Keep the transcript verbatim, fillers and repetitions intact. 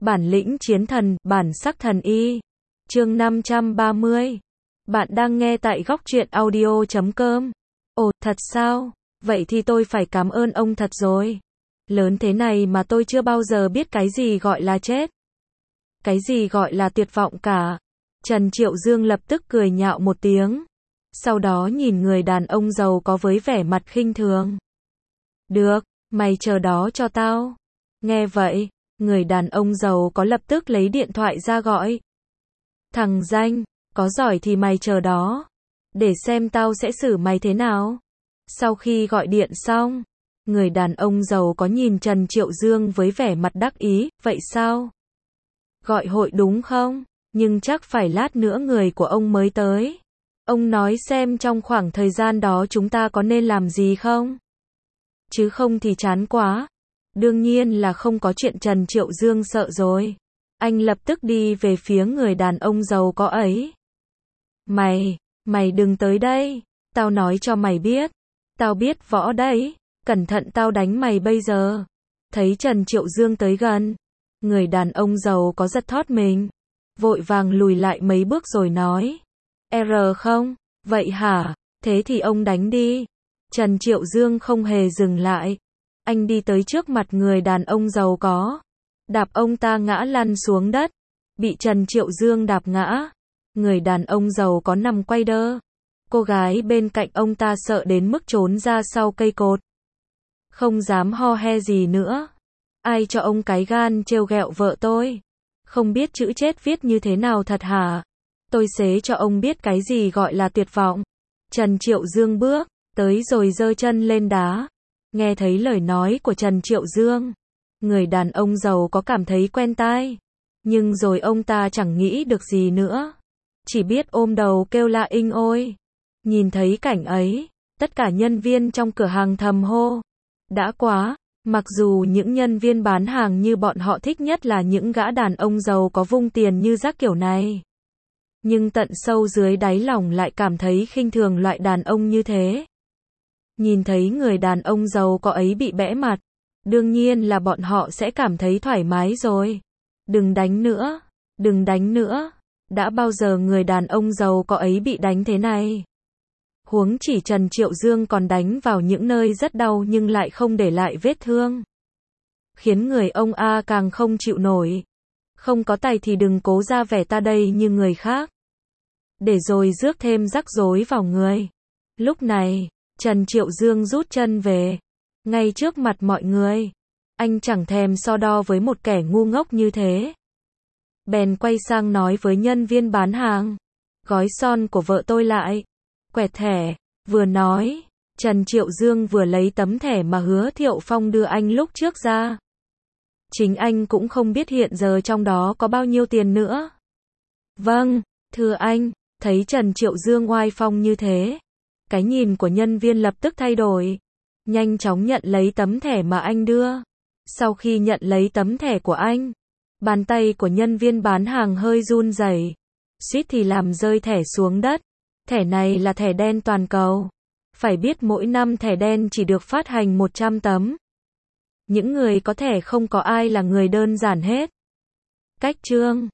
Bản lĩnh chiến thần, bản sắc thần y. Chương năm trăm ba mươi. Bạn đang nghe tại góc truyện audio chấm com. Ồ, thật sao? Vậy thì tôi phải cảm ơn ông thật rồi. Lớn thế này mà tôi chưa bao giờ biết cái gì gọi là chết. Cái gì gọi là tuyệt vọng cả. Trần Triệu Dương lập tức cười nhạo một tiếng. Sau đó nhìn người đàn ông giàu có với vẻ mặt khinh thường. Được, mày chờ đó cho tao. Nghe vậy, người đàn ông giàu có lập tức lấy điện thoại ra gọi. Thằng danh, có giỏi thì mày chờ đó. Để xem tao sẽ xử mày thế nào. Sau khi gọi điện xong, người đàn ông giàu có nhìn Trần Triệu Dương với vẻ mặt đắc ý, vậy sao? Gọi hội đúng không? Nhưng chắc phải lát nữa người của ông mới tới. Ông nói xem trong khoảng thời gian đó chúng ta có nên làm gì không? Chứ không thì chán quá. Đương nhiên là không có chuyện. Trần Triệu Dương sợ rồi. Anh lập tức đi về phía người đàn ông giàu có ấy. Mày, mày đừng tới đây. Tao nói cho mày biết. Tao biết võ đấy. Cẩn thận tao đánh mày bây giờ. Thấy Trần Triệu Dương tới gần. Người đàn ông giàu có giật thót mình. Vội vàng lùi lại mấy bước rồi nói. R không? Vậy hả? Thế thì ông đánh đi. Trần Triệu Dương không hề dừng lại. Anh đi tới trước mặt người đàn ông giàu có. Đạp ông ta ngã lăn xuống đất. Bị Trần Triệu Dương đạp ngã. Người đàn ông giàu có nằm quay đơ. Cô gái bên cạnh ông ta sợ đến mức trốn ra sau cây cột. Không dám ho he gì nữa. Ai cho ông cái gan trêu ghẹo vợ tôi? Không biết chữ chết viết như thế nào thật hả? Tôi xế cho ông biết cái gì gọi là tuyệt vọng. Trần Triệu Dương bước tới rồi giơ chân lên đá. Nghe thấy lời nói của Trần Triệu Dương, người đàn ông giàu có cảm thấy quen tai. Nhưng rồi ông ta chẳng nghĩ được gì nữa. Chỉ biết ôm đầu kêu la inh ôi. Nhìn thấy cảnh ấy, tất cả nhân viên trong cửa hàng thầm hô. Đã quá, mặc dù những nhân viên bán hàng như bọn họ thích nhất là những gã đàn ông giàu có vung tiền như rác kiểu này. Nhưng tận sâu dưới đáy lòng lại cảm thấy khinh thường loại đàn ông như thế. Nhìn thấy người đàn ông giàu có ấy bị bẽ mặt, đương nhiên là bọn họ sẽ cảm thấy thoải mái rồi. Đừng đánh nữa, đừng đánh nữa. Đã bao giờ người đàn ông giàu có ấy bị đánh thế này? Huống chỉ Trần Triệu Dương còn đánh vào những nơi rất đau nhưng lại không để lại vết thương. Khiến người ông A càng không chịu nổi. Không có tài thì đừng cố ra vẻ ta đây như người khác. Để rồi rước thêm rắc rối vào người. Lúc này, Trần Triệu Dương rút chân về. Ngay trước mặt mọi người. Anh chẳng thèm so đo với một kẻ ngu ngốc như thế. Bèn quay sang nói với nhân viên bán hàng. Gói son của vợ tôi lại. Quẹt thẻ. Vừa nói, Trần Triệu Dương vừa lấy tấm thẻ mà Hứa Thiệu Phong đưa anh lúc trước ra. Chính anh cũng không biết hiện giờ trong đó có bao nhiêu tiền nữa. Vâng, thưa anh. Thấy Trần Triệu Dương oai phong như thế, cái nhìn của nhân viên lập tức thay đổi. Nhanh chóng nhận lấy tấm thẻ mà anh đưa. Sau khi nhận lấy tấm thẻ của anh, bàn tay của nhân viên bán hàng hơi run rẩy, suýt thì làm rơi thẻ xuống đất. Thẻ này là thẻ đen toàn cầu. Phải biết mỗi năm thẻ đen chỉ được phát hành một trăm tấm. Những người có thẻ không có ai là người đơn giản hết. Cách chương